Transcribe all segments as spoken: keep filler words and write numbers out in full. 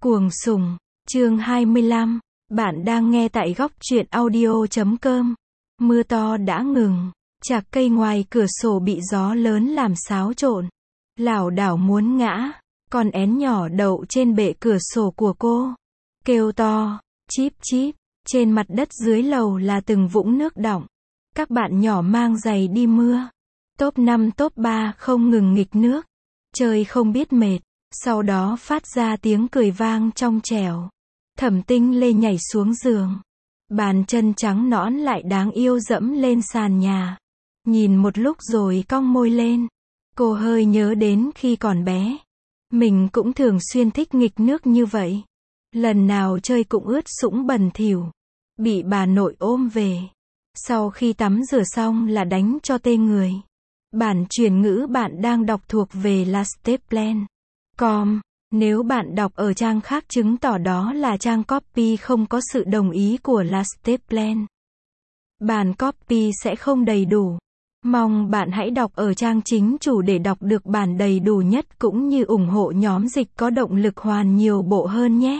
Cuồng sùng, chương hai mươi lăm, bạn đang nghe tại góc truyện audio chấm com. Mưa to đã ngừng, chạc cây ngoài cửa sổ bị gió lớn làm xáo trộn, lảo đảo muốn ngã, con én nhỏ đậu trên bệ cửa sổ của cô, kêu to, chíp chíp, trên mặt đất dưới lầu là từng vũng nước đọng. Các bạn nhỏ mang giày đi mưa, top năm top ba không ngừng nghịch nước, chơi không biết mệt. Sau đó phát ra tiếng cười vang trong trẻo. Thẩm Tinh Lê nhảy xuống giường. Bàn chân trắng nõn lại đáng yêu dẫm lên sàn nhà. Nhìn một lúc rồi cong môi lên. Cô hơi nhớ đến khi còn bé. Mình cũng thường xuyên thích nghịch nước như vậy. Lần nào chơi cũng ướt sũng bẩn thỉu. Bị bà nội ôm về. Sau khi tắm rửa xong là đánh cho tê người. Bản truyền ngữ bạn đang đọc thuộc về lasteplan. Com. Nếu bạn đọc ở trang khác chứng tỏ đó là trang copy không có sự đồng ý của lasteplan. Bản copy sẽ không đầy đủ. Mong bạn hãy đọc ở trang chính chủ để đọc được bản đầy đủ nhất cũng như ủng hộ nhóm dịch có động lực hoàn nhiều bộ hơn nhé.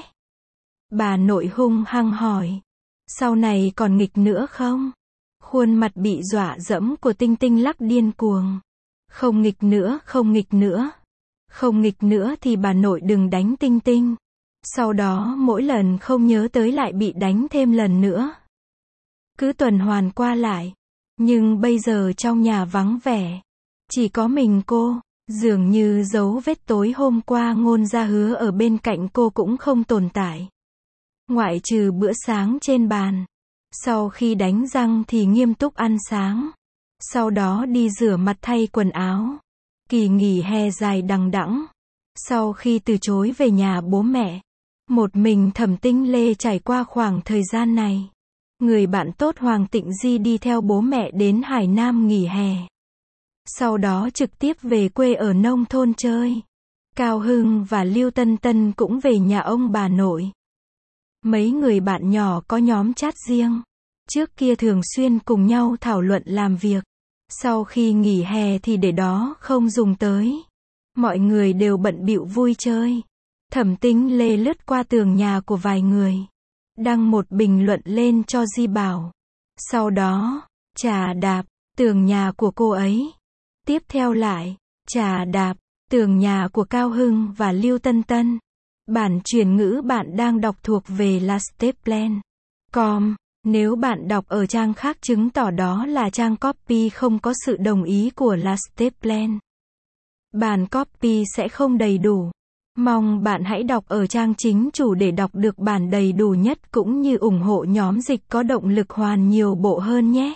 Bà nội hung hăng hỏi. Sau này còn nghịch nữa không? Khuôn mặt bị dọa dẫm của Tinh Tinh lắc điên cuồng. Không nghịch nữa, không nghịch nữa. Không nghịch nữa thì bà nội đừng đánh Tinh Tinh. Sau đó mỗi lần không nhớ tới lại bị đánh thêm lần nữa. Cứ tuần hoàn qua lại. Nhưng bây giờ trong nhà vắng vẻ. Chỉ có mình cô. Dường như dấu vết tối hôm qua ngôn ra hứa ở bên cạnh cô cũng không tồn tại. Ngoại trừ bữa sáng trên bàn. Sau khi đánh răng thì nghiêm túc ăn sáng. Sau đó đi rửa mặt thay quần áo. Kỳ nghỉ hè dài đằng đẵng. Sau khi từ chối về nhà bố mẹ, một mình Thẩm Tinh Lê trải qua khoảng thời gian này. Người bạn tốt Hoàng Tịnh Di đi theo bố mẹ đến Hải Nam nghỉ hè. Sau đó trực tiếp về quê ở nông thôn chơi. Cao Hưng và Lưu Tân Tân cũng về nhà ông bà nội. Mấy người bạn nhỏ có nhóm chat riêng. Trước kia thường xuyên cùng nhau thảo luận làm việc. Sau khi nghỉ hè thì để đó không dùng tới. Mọi người đều bận bịu vui chơi. Thẩm Tinh Lê lướt qua tường nhà của vài người. Đăng một bình luận lên cho Di Bảo. Sau đó, chà đạp, tường nhà của cô ấy. Tiếp theo lại, chà đạp, tường nhà của Cao Hưng và Lưu Tân Tân. Bản truyền ngữ bạn đang đọc thuộc về lasteplan. Com. Nếu bạn đọc ở trang khác chứng tỏ đó là trang copy không có sự đồng ý của lasteplan. Bản copy sẽ không đầy đủ. Mong bạn hãy đọc ở trang chính chủ để đọc được bản đầy đủ nhất cũng như ủng hộ nhóm dịch có động lực hoàn nhiều bộ hơn nhé.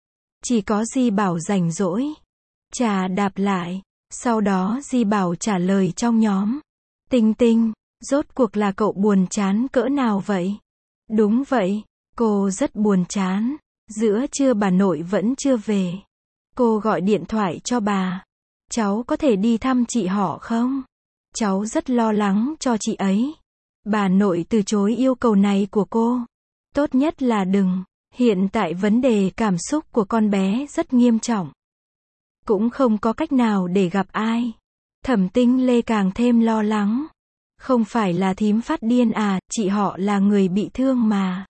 Chỉ có Di Bảo rảnh rỗi. Chà đạp lại. Sau đó Di Bảo trả lời trong nhóm. Tinh Tinh, rốt cuộc là cậu buồn chán cỡ nào vậy? Đúng vậy. Cô rất buồn chán. Giữa trưa bà nội vẫn chưa về. Cô gọi điện thoại cho bà. Cháu có thể đi thăm chị họ không? Cháu rất lo lắng cho chị ấy. Bà nội từ chối yêu cầu này của cô. Tốt nhất là đừng. Hiện tại vấn đề cảm xúc của con bé rất nghiêm trọng. Cũng không có cách nào để gặp ai. Thẩm Tinh Lê càng thêm lo lắng. Không phải là thím phát điên à, chị họ là người bị thương mà.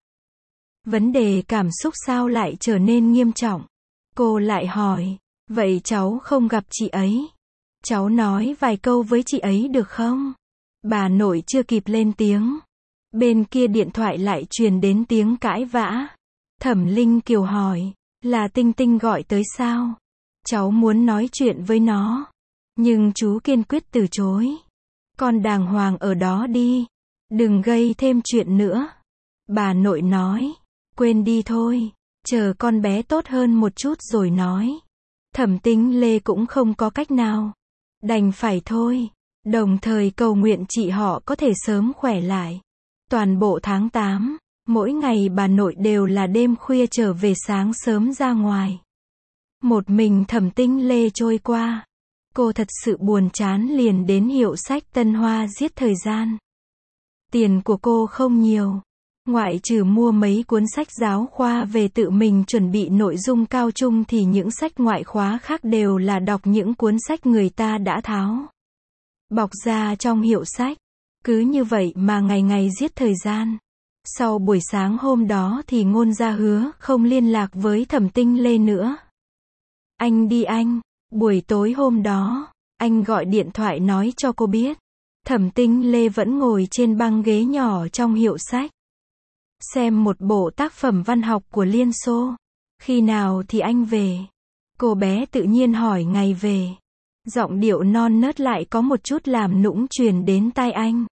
Vấn đề cảm xúc sao lại trở nên nghiêm trọng? Cô lại hỏi, vậy cháu không gặp chị ấy? Cháu nói vài câu với chị ấy được không? Bà nội chưa kịp lên tiếng. Bên kia điện thoại lại truyền đến tiếng cãi vã. Thẩm Linh Kiều hỏi, là Tinh Tinh gọi tới sao? Cháu muốn nói chuyện với nó. Nhưng chú kiên quyết từ chối. Con đàng hoàng ở đó đi. Đừng gây thêm chuyện nữa. Bà nội nói. Quên đi thôi, chờ con bé tốt hơn một chút rồi nói. Thẩm Tinh Lê cũng không có cách nào. Đành phải thôi. Đồng thời cầu nguyện chị họ có thể sớm khỏe lại. Toàn bộ tháng tám, mỗi ngày bà nội đều là đêm khuya trở về sáng sớm ra ngoài. Một mình Thẩm Tinh Lê trôi qua. Cô thật sự buồn chán liền đến hiệu sách Tân Hoa giết thời gian. Tiền của cô không nhiều. Ngoại trừ mua mấy cuốn sách giáo khoa về tự mình chuẩn bị nội dung cao trung thì những sách ngoại khóa khác đều là đọc những cuốn sách người ta đã tháo bọc ra trong hiệu sách. Cứ như vậy mà ngày ngày giết thời gian. Sau buổi sáng hôm đó thì Ngôn Gia hứa không liên lạc với Thẩm Tinh Lê nữa. Anh đi anh. Buổi tối hôm đó, anh gọi điện thoại nói cho cô biết. Thẩm Tinh Lê vẫn ngồi trên băng ghế nhỏ trong hiệu sách. Xem một bộ tác phẩm văn học của Liên Xô. Khi nào thì anh về? Cô bé tự nhiên hỏi ngày về. Giọng điệu non nớt lại có một chút làm nũng truyền đến tai anh.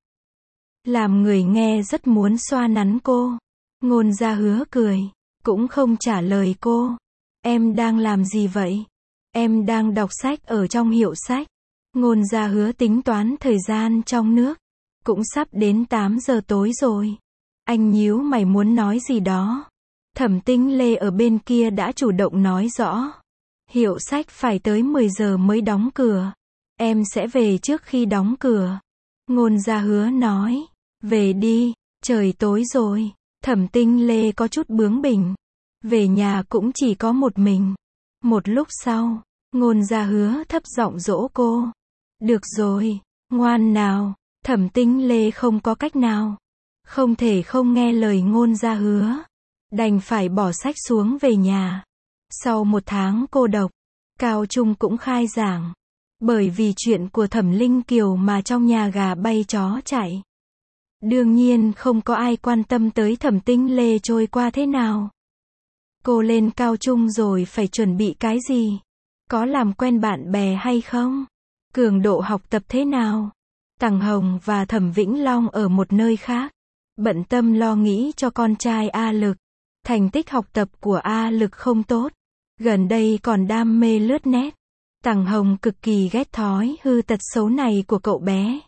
Làm người nghe rất muốn xoa nắn cô. Ngôn Gia hứa cười. Cũng không trả lời cô. Em đang làm gì vậy? Em đang đọc sách ở trong hiệu sách. Ngôn Gia hứa tính toán thời gian trong nước. Cũng sắp đến tám giờ tối rồi. Anh nhíu mày muốn nói gì đó. Thẩm Tinh Lê ở bên kia đã chủ động nói rõ. Hiệu sách phải tới mười giờ mới đóng cửa. Em sẽ về trước khi đóng cửa. Ngôn Gia hứa nói. Về đi, trời tối rồi. Thẩm Tinh Lê có chút bướng bỉnh. Về nhà cũng chỉ có một mình. Một lúc sau, Ngôn Gia hứa thấp giọng dỗ cô. Được rồi, ngoan nào. Thẩm Tinh Lê không có cách nào. Không thể không nghe lời Ngôn Gia hứa. Đành phải bỏ sách xuống về nhà. Sau một tháng cô độc, Cao Trung cũng khai giảng. Bởi vì chuyện của Thẩm Linh Kiều mà trong nhà gà bay chó chạy. Đương nhiên không có ai quan tâm tới Thẩm Tinh Lê trôi qua thế nào. Cô lên cao trung rồi phải chuẩn bị cái gì? Có làm quen bạn bè hay không? Cường độ học tập thế nào? Tằng Hồng và Thẩm Vĩnh Long ở một nơi khác. Bận tâm lo nghĩ cho con trai A Lực. Thành tích học tập của A Lực không tốt. Gần đây còn đam mê lướt net. Tằng Hồng cực kỳ ghét thói hư tật xấu này của cậu bé.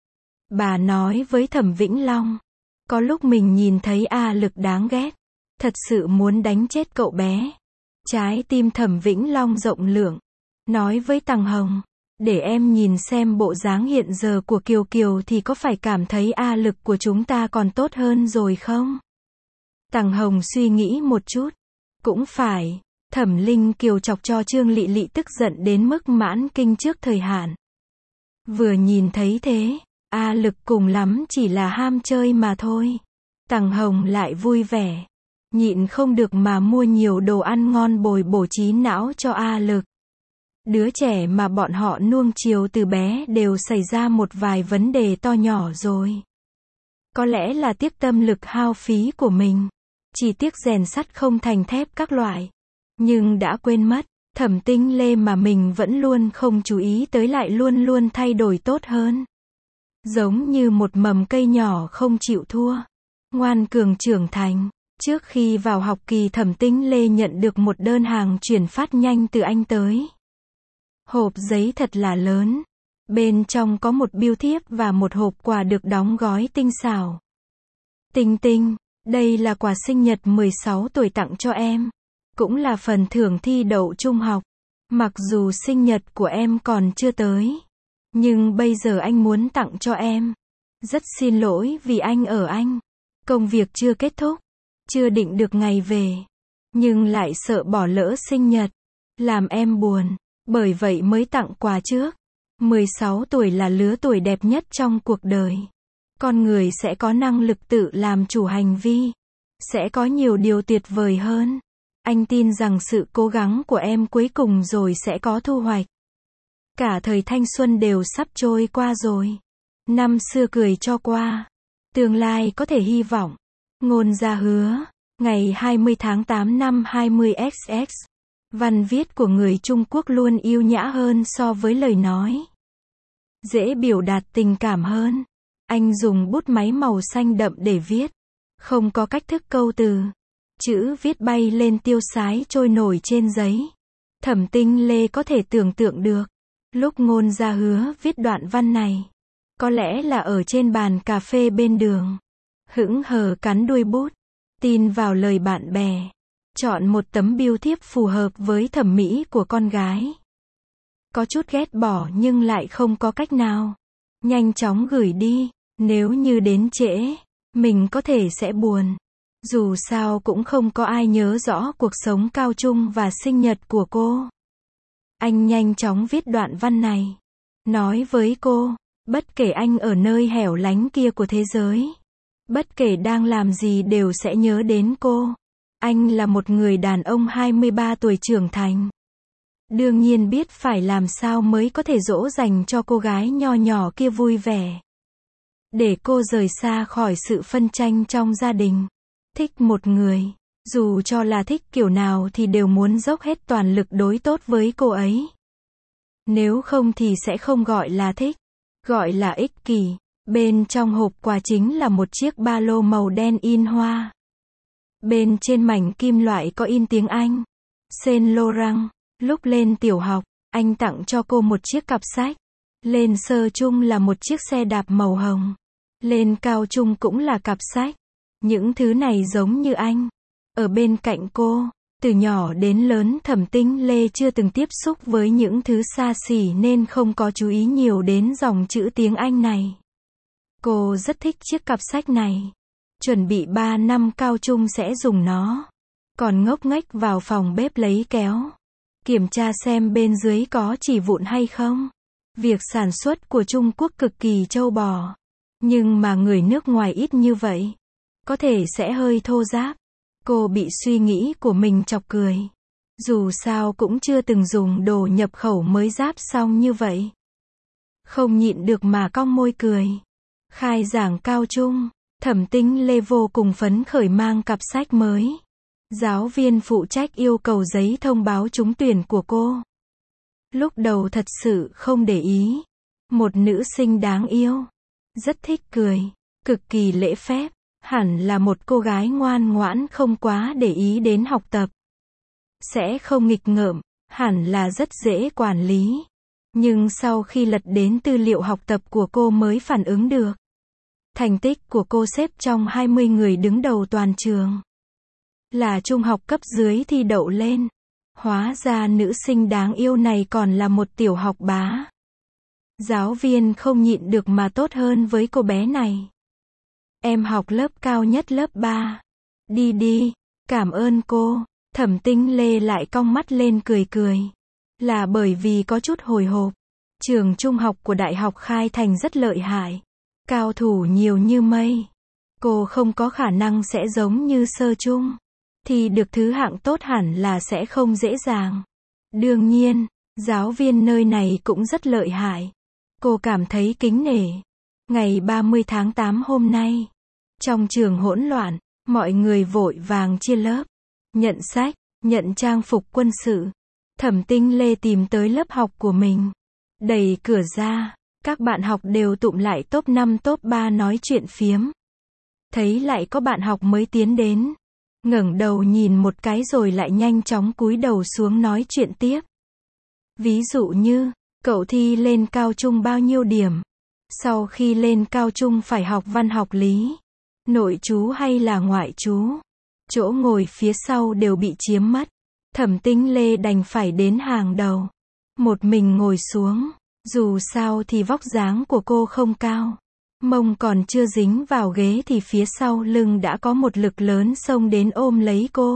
Bà nói với Thẩm Vĩnh Long. Có lúc mình nhìn thấy A Lực đáng ghét. Thật sự muốn đánh chết cậu bé. Trái tim Thẩm Vĩnh Long rộng lượng. Nói với Tằng Hồng. Để em nhìn xem bộ dáng hiện giờ của Kiều Kiều thì có phải cảm thấy A Lực của chúng ta còn tốt hơn rồi không? Tằng Hồng suy nghĩ một chút. Cũng phải. Thẩm Linh Kiều chọc cho Trương Lị Lị tức giận đến mức mãn kinh trước thời hạn. Vừa nhìn thấy thế, A Lực cùng lắm chỉ là ham chơi mà thôi. Tằng Hồng lại vui vẻ. Nhịn không được mà mua nhiều đồ ăn ngon bồi bổ trí não cho A Lực. Đứa trẻ mà bọn họ nuông chiều từ bé đều xảy ra một vài vấn đề to nhỏ rồi. Có lẽ là tiếc tâm lực hao phí của mình. Chỉ tiếc rèn sắt không thành thép các loại. Nhưng đã quên mất, Thẩm Tinh Lê mà mình vẫn luôn không chú ý tới lại luôn luôn thay đổi tốt hơn. Giống như một mầm cây nhỏ không chịu thua. Ngoan cường trưởng thành. Trước khi vào học kỳ Thẩm Tinh Lê nhận được một đơn hàng chuyển phát nhanh từ anh tới. Hộp giấy thật là lớn. Bên trong có một bưu thiếp và một hộp quà được đóng gói tinh xảo. Tinh Tinh, đây là quà sinh nhật mười sáu tuổi tặng cho em. Cũng là phần thưởng thi đậu trung học. Mặc dù sinh nhật của em còn chưa tới. Nhưng bây giờ anh muốn tặng cho em. Rất xin lỗi vì anh ở Anh. Công việc chưa kết thúc. Chưa định được ngày về. Nhưng lại sợ bỏ lỡ sinh nhật. Làm em buồn. Bởi vậy mới tặng quà trước. mười sáu tuổi là lứa tuổi đẹp nhất trong cuộc đời. Con người sẽ có năng lực tự làm chủ hành vi. Sẽ có nhiều điều tuyệt vời hơn. Anh tin rằng sự cố gắng của em cuối cùng rồi sẽ có thu hoạch. Cả thời thanh xuân đều sắp trôi qua rồi. Năm xưa cười cho qua. Tương lai có thể hy vọng. Ngôn Gia hứa. Ngày hai mươi tháng tám năm hai mươi xx. Văn viết của người Trung Quốc luôn yêu nhã hơn so với lời nói. Dễ biểu đạt tình cảm hơn. Anh dùng bút máy màu xanh đậm để viết. Không có cách thức câu từ. Chữ viết bay lên tiêu sái trôi nổi trên giấy. Thẩm Tinh Lê có thể tưởng tượng được. Lúc Ngôn Gia hứa viết đoạn văn này. Có lẽ là ở trên bàn cà phê bên đường. Hững hờ cắn đuôi bút. Tin vào lời bạn bè. Chọn một tấm bưu thiếp phù hợp với thẩm mỹ của con gái. Có chút ghét bỏ nhưng lại không có cách nào. Nhanh chóng gửi đi. Nếu như đến trễ, mình có thể sẽ buồn. Dù sao cũng không có ai nhớ rõ cuộc sống cao trung và sinh nhật của cô. Anh nhanh chóng viết đoạn văn này. Nói với cô, Bất kể anh ở nơi hẻo lánh kia của thế giới, bất kể đang làm gì đều sẽ nhớ đến cô. Anh là một người đàn ông hai mươi ba tuổi trưởng thành. Đương nhiên biết phải làm sao mới có thể dỗ dành cho cô gái nho nhỏ kia vui vẻ. Để cô rời xa khỏi sự phân tranh trong gia đình. Thích một người, dù cho là thích kiểu nào thì đều muốn dốc hết toàn lực đối tốt với cô ấy. Nếu không thì sẽ không gọi là thích, gọi là ích kỷ. Bên trong hộp quà chính là một chiếc ba lô màu đen in hoa. Bên trên mảnh kim loại có in tiếng Anh. Saint Laurent. Lúc lên tiểu học, anh tặng cho cô một chiếc cặp sách. Lên sơ trung là một chiếc xe đạp màu hồng. Lên cao trung cũng là cặp sách. Những thứ này giống như anh. Ở bên cạnh cô, từ nhỏ đến lớn Thẩm Tinh Lê chưa từng tiếp xúc với những thứ xa xỉ nên không có chú ý nhiều đến dòng chữ tiếng Anh này. Cô rất thích chiếc cặp sách này. Chuẩn bị ba năm cao trung sẽ dùng nó. Còn ngốc nghếch vào phòng bếp lấy kéo. Kiểm tra xem bên dưới có chỉ vụn hay không. Việc sản xuất của Trung Quốc cực kỳ trâu bò. Nhưng mà người nước ngoài ít như vậy. Có thể sẽ hơi thô ráp. Cô bị suy nghĩ của mình chọc cười. Dù sao cũng chưa từng dùng đồ nhập khẩu mới ráp xong như vậy. Không nhịn được mà cong môi cười. Khai giảng cao trung, Thẩm Tinh Lê vô cùng phấn khởi mang cặp sách mới. Giáo viên phụ trách yêu cầu giấy thông báo trúng tuyển của cô. Lúc đầu thật sự không để ý. Một nữ sinh đáng yêu. Rất thích cười. Cực kỳ lễ phép. Hẳn là một cô gái ngoan ngoãn không quá để ý đến học tập. Sẽ không nghịch ngợm. Hẳn là rất dễ quản lý. Nhưng sau khi lật đến tư liệu học tập của cô mới phản ứng được. Thành tích của cô xếp trong hai mươi người đứng đầu toàn trường. Là trung học cấp dưới thi đậu lên. Hóa ra nữ sinh đáng yêu này còn là một tiểu học bá. Giáo viên không nhịn được mà tốt hơn với cô bé này. Em học lớp cao nhất lớp ba. Đi đi, cảm ơn cô. Thẩm Tinh Lê lại cong mắt lên cười cười. Là bởi vì có chút hồi hộp. Trường trung học của Đại học Khai Thành rất lợi hại. Cao thủ nhiều như mây. Cô không có khả năng sẽ giống như sơ trung. Thì được thứ hạng tốt hẳn là sẽ không dễ dàng. Đương nhiên, giáo viên nơi này cũng rất lợi hại. Cô cảm thấy kính nể. Ngày ba mươi tháng tám hôm nay, trong trường hỗn loạn, mọi người vội vàng chia lớp. Nhận sách, nhận trang phục quân sự. Thẩm Tinh Lê tìm tới lớp học của mình. Đẩy cửa ra, các bạn học đều tụm lại top năm top ba nói chuyện phiếm. Thấy lại có bạn học mới tiến đến. Ngẩng đầu nhìn một cái rồi lại nhanh chóng cúi đầu xuống nói chuyện tiếp. Ví dụ như, cậu thi lên cao trung bao nhiêu điểm? Sau khi lên cao trung phải học văn học lý, nội trú hay là ngoại trú? Chỗ ngồi phía sau đều bị chiếm mất. Thẩm Tinh Lê đành phải đến hàng đầu. Một mình ngồi xuống. Dù sao thì vóc dáng của cô không cao. Mông còn chưa dính vào ghế thì phía sau lưng đã có một lực lớn xông đến ôm lấy cô.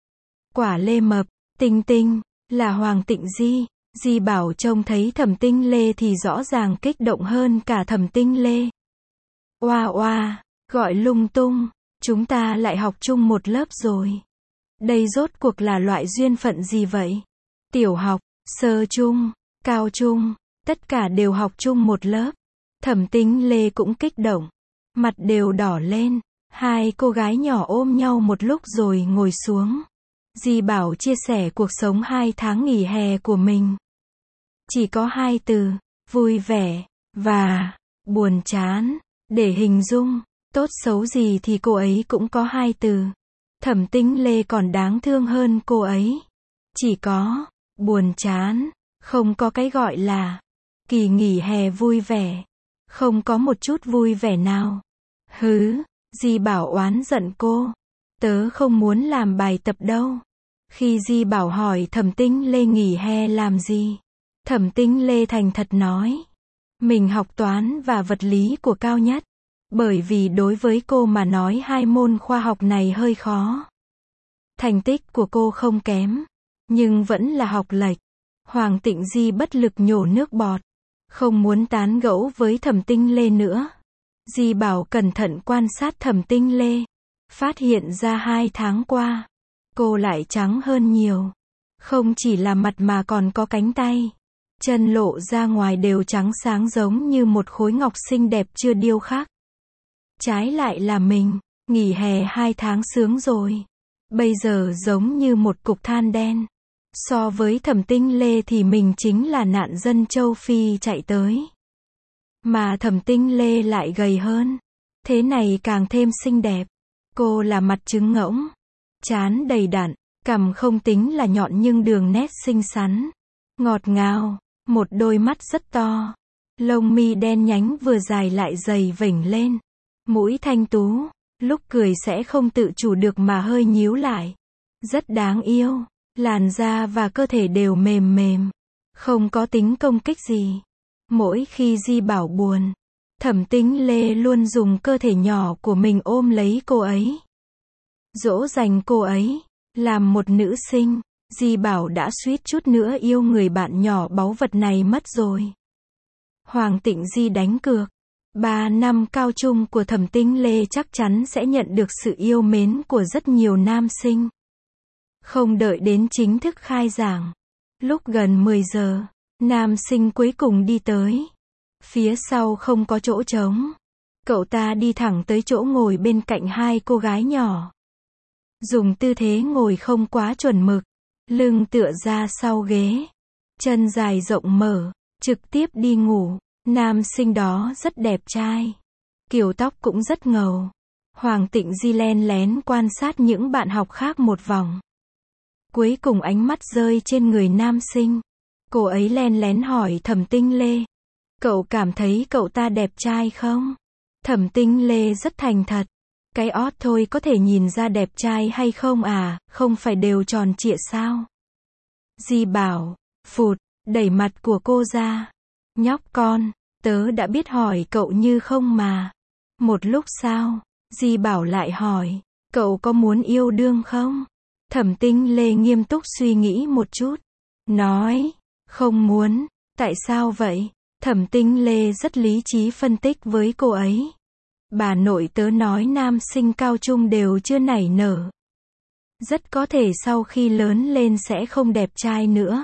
Quả lê mập, Tinh Tinh, là Hoàng Tịnh Di. Di Bảo trông thấy Thẩm Tinh Lê thì rõ ràng kích động hơn cả Thẩm Tinh Lê. Oa oa, gọi lung tung, chúng ta lại học chung một lớp rồi. Đây rốt cuộc là loại duyên phận gì vậy? Tiểu học, sơ trung, cao trung, tất cả đều học chung một lớp. Thẩm Tinh Lê cũng kích động, mặt đều đỏ lên. Hai cô gái nhỏ ôm nhau một lúc rồi ngồi xuống. Di Bảo chia sẻ cuộc sống hai tháng nghỉ hè của mình. Chỉ có hai từ, vui vẻ, và buồn chán. Để hình dung, tốt xấu gì thì cô ấy cũng có hai từ. Thẩm Tinh Lê còn đáng thương hơn cô ấy. Chỉ có buồn chán, không có cái gọi là kỳ nghỉ hè vui vẻ. Không có một chút vui vẻ nào. Hứ, Di Bảo oán giận cô. Tớ không muốn làm bài tập đâu. Khi Di Bảo hỏi Thẩm Tinh Lê nghỉ hè làm gì, Thẩm Tinh Lê thành thật nói. Mình học toán và vật lý của cao nhất. Bởi vì đối với cô mà nói hai môn khoa học này hơi khó. Thành tích của cô không kém. Nhưng vẫn là học lệch. Hoàng Tịnh Di bất lực nhổ nước bọt. Không muốn tán gẫu với Thẩm Tinh Lê nữa. Di Bảo cẩn thận quan sát Thẩm Tinh Lê. Phát hiện ra hai tháng qua, cô lại trắng hơn nhiều. Không chỉ là mặt mà còn có cánh tay. Chân lộ ra ngoài đều trắng sáng giống như một khối ngọc xinh đẹp chưa điêu khắc. Trái lại là mình, nghỉ hè hai tháng sướng rồi. Bây giờ giống như một cục than đen. So với Thẩm Tinh Lê thì mình chính là nạn dân châu Phi chạy tới. Mà Thẩm Tinh Lê lại gầy hơn. Thế này càng thêm xinh đẹp. Cô là mặt trứng ngỗng. Trán đầy đặn, cằm không tính là nhọn nhưng đường nét xinh xắn. Ngọt ngào, một đôi mắt rất to. Lông mi đen nhánh vừa dài lại dày vểnh lên. Mũi thanh tú, lúc cười sẽ không tự chủ được mà hơi nhíu lại. Rất đáng yêu. Làn da và cơ thể đều mềm mềm. Không có tính công kích gì. Mỗi khi Di Bảo buồn, Thẩm Tinh Lê luôn dùng cơ thể nhỏ của mình ôm lấy cô ấy. Dỗ dành cô ấy. Làm một nữ sinh, Di Bảo đã suýt chút nữa yêu người bạn nhỏ báu vật này mất rồi. Hoàng Tịnh Di đánh cược. Ba năm cao trung của Thẩm Tinh Lê chắc chắn sẽ nhận được sự yêu mến của rất nhiều nam sinh. Không đợi đến chính thức khai giảng. Lúc gần mười giờ, nam sinh cuối cùng đi tới. Phía sau không có chỗ trống. Cậu ta đi thẳng tới chỗ ngồi bên cạnh hai cô gái nhỏ. Dùng tư thế ngồi không quá chuẩn mực. Lưng tựa ra sau ghế. Chân dài rộng mở. Trực tiếp đi ngủ. Nam sinh đó rất đẹp trai. Kiểu tóc cũng rất ngầu. Hoàng Tịnh Di len lén quan sát những bạn học khác một vòng. Cuối cùng ánh mắt rơi trên người nam sinh. Cô ấy len lén hỏi Thẩm Tinh Lê. Cậu cảm thấy cậu ta đẹp trai không? Thẩm Tinh Lê rất thành thật. Cái ót thôi có thể nhìn ra đẹp trai hay không à, không phải đều tròn trịa sao? Di Bảo, phụt, đẩy mặt của cô ra. Nhóc con, tớ đã biết hỏi cậu như không mà. Một lúc sau, Di Bảo lại hỏi, cậu có muốn yêu đương không? Thẩm Tinh Lê nghiêm túc suy nghĩ một chút. Nói, không muốn. Tại sao vậy? Thẩm Tinh Lê rất lý trí phân tích với cô ấy. Bà nội tớ nói nam sinh cao trung đều chưa nảy nở. Rất có thể sau khi lớn lên sẽ không đẹp trai nữa.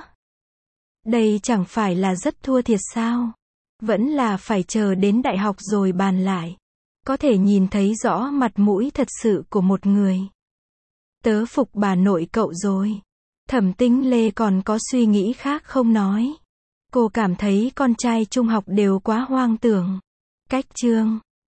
Đây chẳng phải là rất thua thiệt sao? Vẫn là phải chờ đến đại học rồi bàn lại. Có thể nhìn thấy rõ mặt mũi thật sự của một người. Tớ phục bà nội cậu rồi. Thẩm Tinh Lê còn có suy nghĩ khác không nói. Cô cảm thấy con trai trung học đều quá hoang tưởng. Cách chương